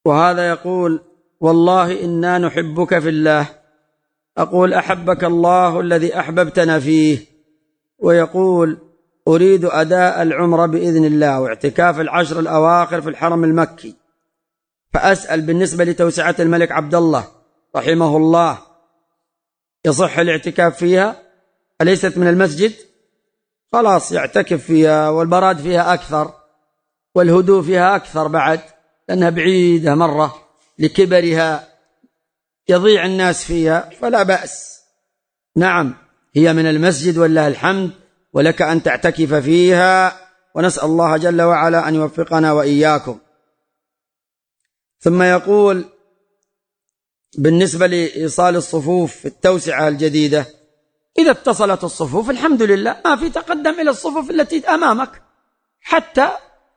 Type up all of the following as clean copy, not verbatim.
وهذا يقول: والله إنا نحبك في الله. أقول: أحبك الله الذي أحببتنا فيه. ويقول: أريد أداء العمرة بإذن الله واعتكاف العشر الأواخر في الحرم المكي، فأسأل بالنسبة لتوسعة الملك عبد الله رحمه الله، يصح الاعتكاف فيها؟ أليست من المسجد؟ خلاص يعتكف فيها، والبراد فيها أكثر والهدوء فيها أكثر بعد، لأنها بعيدة مرة لكبرها، يضيع الناس فيها، فلا بأس. نعم، هي من المسجد ولله الحمد، ولك أن تعتكف فيها، ونسأل الله جل وعلا أن يوفقنا وإياكم. ثم يقول: بالنسبة لإيصال الصفوف في التوسعة الجديدة، إذا اتصلت الصفوف الحمد لله، ما في، تقدم إلى الصفوف التي أمامك حتى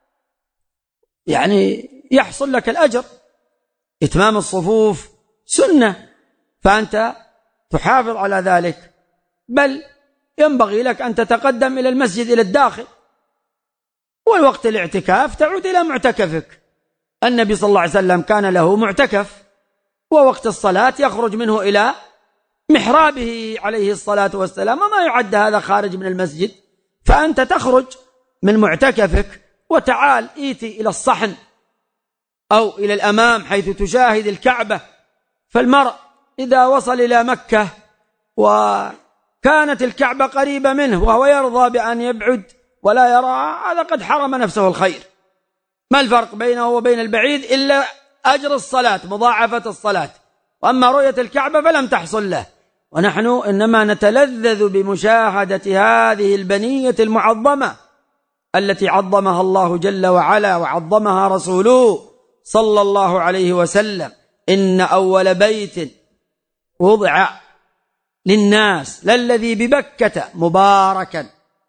يحصل لك الأجر. إتمام الصفوف سنة، فأنت تحافظ على ذلك، بل ينبغي لك أن تتقدم إلى المسجد إلى الداخل، والوقت الاعتكاف تعود إلى معتكفك. النبي صلى الله عليه وسلم كان له معتكف، ووقت الصلاة يخرج منه إلى محرابه عليه الصلاة والسلام، وما يعد هذا خارج من المسجد. فأنت تخرج من معتكفك وتعال إيتي إلى الصحن أو إلى الأمام حيث تشاهد الكعبة. فالمرء إذا وصل إلى مكة وكانت الكعبة قريبة منه وهو يرضى بأن يبعد ولا يراها، هذا قد حرم نفسه الخير. ما الفرق بينه وبين البعيد إلا أجر الصلاة، مضاعفة الصلاة، وأما رؤية الكعبة فلم تحصل له. ونحن إنما نتلذذ بمشاهدة هذه البنية المعظمة التي عظمها الله جل وعلا وعظمها رسوله صلى الله عليه وسلم: إن أول بيت وضع للناس للذي ببكة مباركا.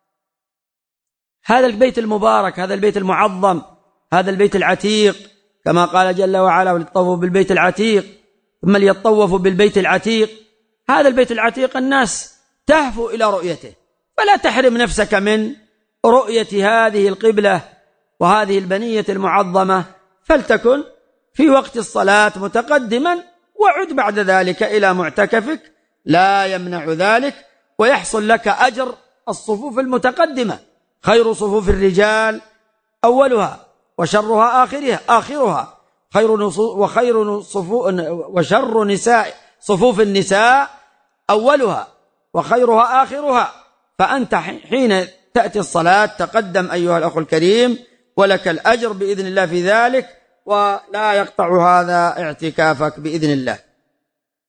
هذا البيت المبارك، هذا البيت المعظم، هذا البيت العتيق، كما قال جل وعلا: وليطوفوا بالبيت العتيق، ثم ليطوفوا بالبيت العتيق. هذا البيت العتيق الناس تهفو إلى رؤيته، فلا تحرم نفسك من رؤية هذه القبلة وهذه البنية المعظمة، فلتكن في وقت الصلاة متقدما، وعد بعد ذلك إلى معتكفك، لا يمنع ذلك، ويحصل لك أجر الصفوف المتقدمة. خير صفوف الرجال أولها، وشرها آخرها، وشر نساء صفوف النساء أولها، وخيرها آخرها. فأنت حين تأتي الصلاة تقدم أيها الأخ الكريم، ولك الأجر بإذن الله في ذلك، ولا يقطع هذا اعتكافك بإذن الله.